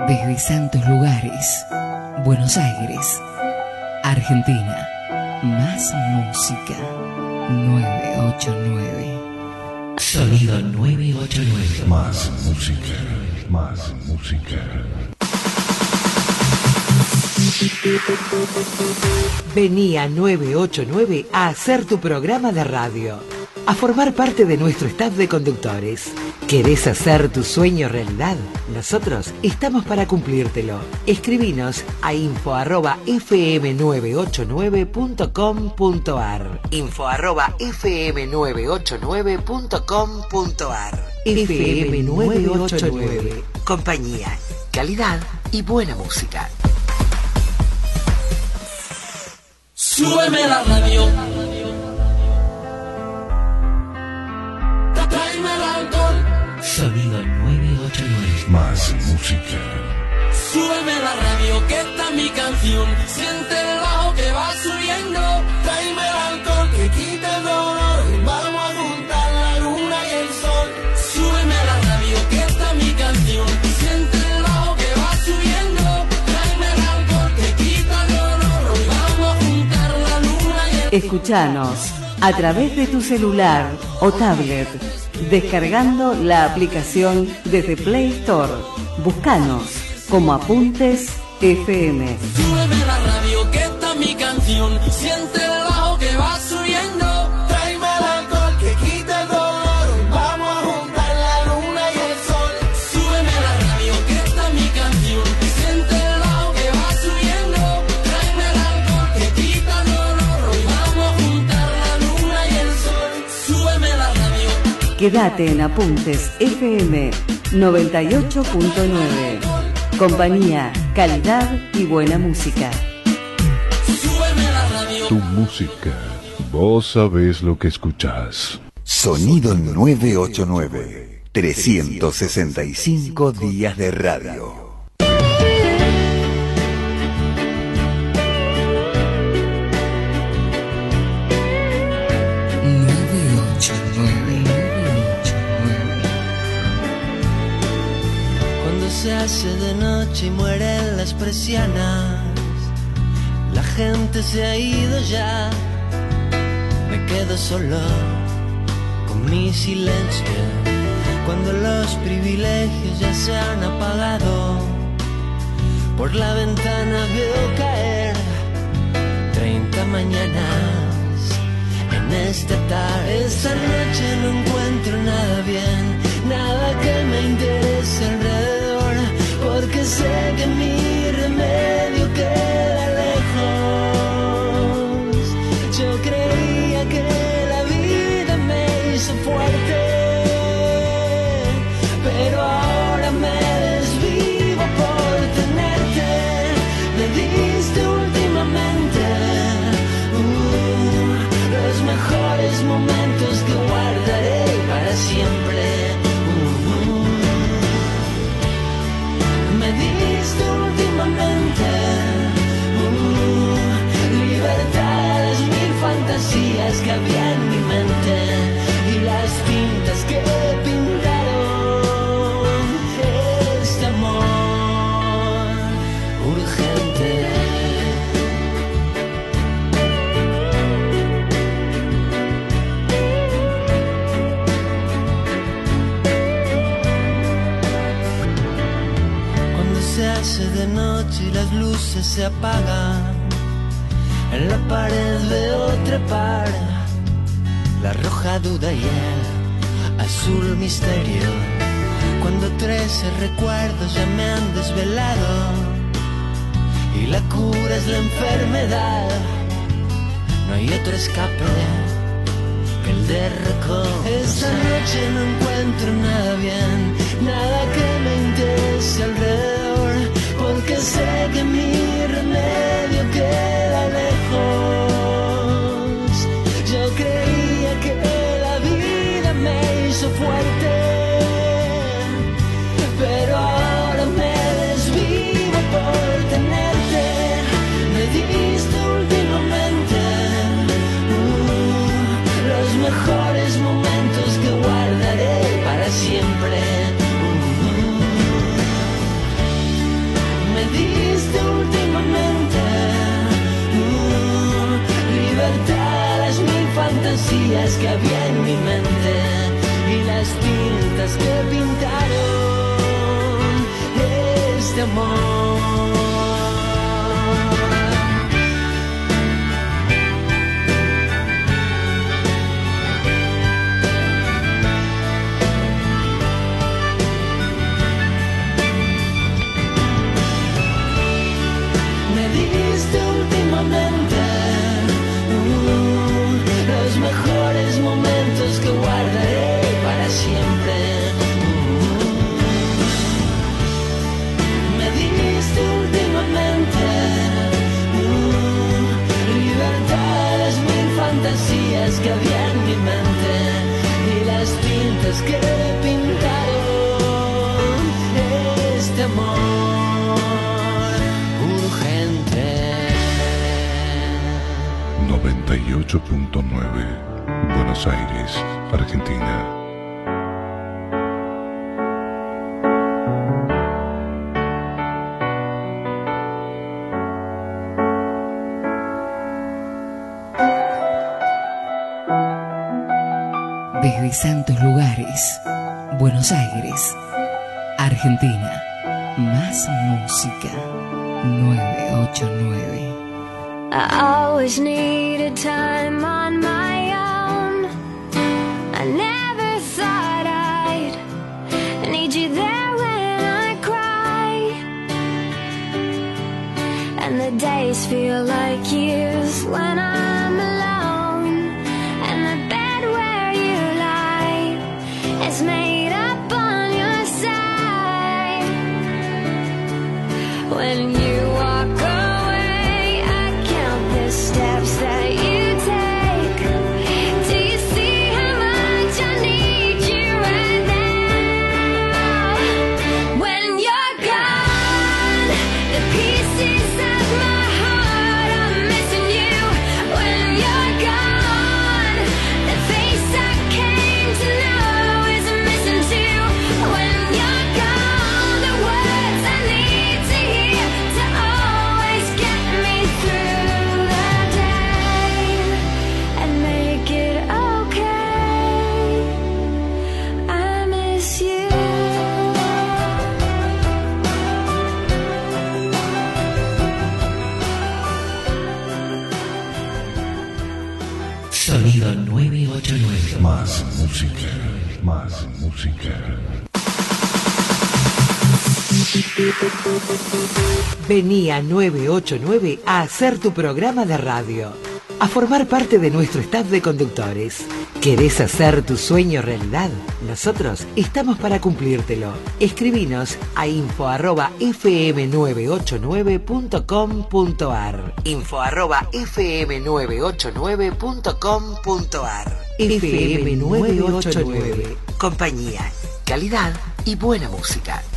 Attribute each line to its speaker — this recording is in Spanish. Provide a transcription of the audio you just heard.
Speaker 1: Desde santos lugares, Buenos Aires, Argentina, más música 989.
Speaker 2: Sonido 989.
Speaker 3: Más música, más música.
Speaker 4: Vení a 989 a hacer tu programa de radio, a formar parte de nuestro staff de conductores. ¿Querés hacer tu sueño realidad? Nosotros estamos para cumplírtelo. Escribinos a info@fm989.com.ar. info@fm989.com.ar. FM989. Compañía, calidad y buena música.
Speaker 5: Súbeme la radio. Tráeme el alcohol.
Speaker 2: Sonido 989.
Speaker 3: Más música.
Speaker 5: Súbeme la radio, que está mi canción. Siente el bajo que va subiendo. Tráeme el alcohol que quita el dolor. Vamos a juntar la luna y el sol. Súbeme la radio, que está mi canción. Siente el bajo que va subiendo. Tráeme el alcohol que quita el dolor. Vamos a juntar la luna y el sol.
Speaker 6: Escuchanos a través de tu celular o tablet, descargando la aplicación desde Play Store. Búscanos como Apuntes FM.
Speaker 5: Súbeme la radio, que está mi canción. Siente el bajo que va subiendo. Tráeme el alcohol que quita el dolor. Vamos a juntar la luna y el sol. Súbeme la radio, que está mi canción. Siente el bajo que va subiendo. Tráeme el alcohol que quita el dolor. Vamos a juntar la luna y el sol. Súbeme la radio.
Speaker 6: Quédate en Apuntes FM 98.9. Compañía, calidad y buena música.
Speaker 5: Súbeme la radio.
Speaker 3: Tu música. Vos sabés lo que escuchás.
Speaker 7: Sonido 989. 365 días de radio.
Speaker 8: Se hace de noche y mueren las persianas. La gente se ha ido ya. Me quedo solo con mi silencio. Cuando los privilegios ya se han apagado, por la ventana veo caer 30 mañanas en esta tarde. Esta noche no encuentro nada bien, nada que me interese alrededor. Porque sé que mi remedio queda lejos. Yo creía que la vida me hizo fuerte, pero ahora me desvivo por tenerte. Me diste últimamente los mejores momentos que guardaré para siempre. Me diste últimamente libertad, las mil fantasías que había en mi mente y las tintas que pintaron este amor urgente. Se hace de noche y las luces se apagan. En la pared veo trepar la roja duda y el azul misterio. Cuando 13 recuerdos ya me han desvelado y la cura es la enfermedad, no hay otro escape que el de reconocer. Esta noche no encuentro nada bien, nada que me interese alrededor. Porque sé que mi remedio queda lejos. Yo creía que la vida me hizo fuerte, pero ahora me desvivo por tenerte. Me diste últimamente los mejores momentos que guardaré para siempre. tintas que pintaron este amor.
Speaker 5: Últimamente los mejores momentos que guardaré para siempre. Me diste últimamente libertad, las mil fantasías que había en mi mente y las tintas que pintaron este amor urgente.
Speaker 3: 98.9 Buenos Aires, Argentina.
Speaker 1: Desde santos lugares, Buenos Aires, Argentina. Más música. 989.
Speaker 9: I always needed time on my own. I never thought I'd need you there when I cry. And the days feel like years when I'm alone. And the bed where you lie is made up on your side. When you walk away, I count the steps that you take. Do you see how much I need you right now? When you're gone, the pieces of my heart are missing you. When you're gone, the face I came to know is missing too. When you're gone, the words I need to hear to always get me through the day and make it okay. I miss you.
Speaker 2: Sonido 989.
Speaker 3: Más música, más música.
Speaker 4: Vení a 989 a hacer tu programa de radio, a formar parte de nuestro staff de conductores. ¿Querés hacer tu sueño realidad? Nosotros estamos para cumplírtelo. Escribinos a info@fm989.com.ar. info@fm989.com.ar. FM989. Compañía, calidad y buena música.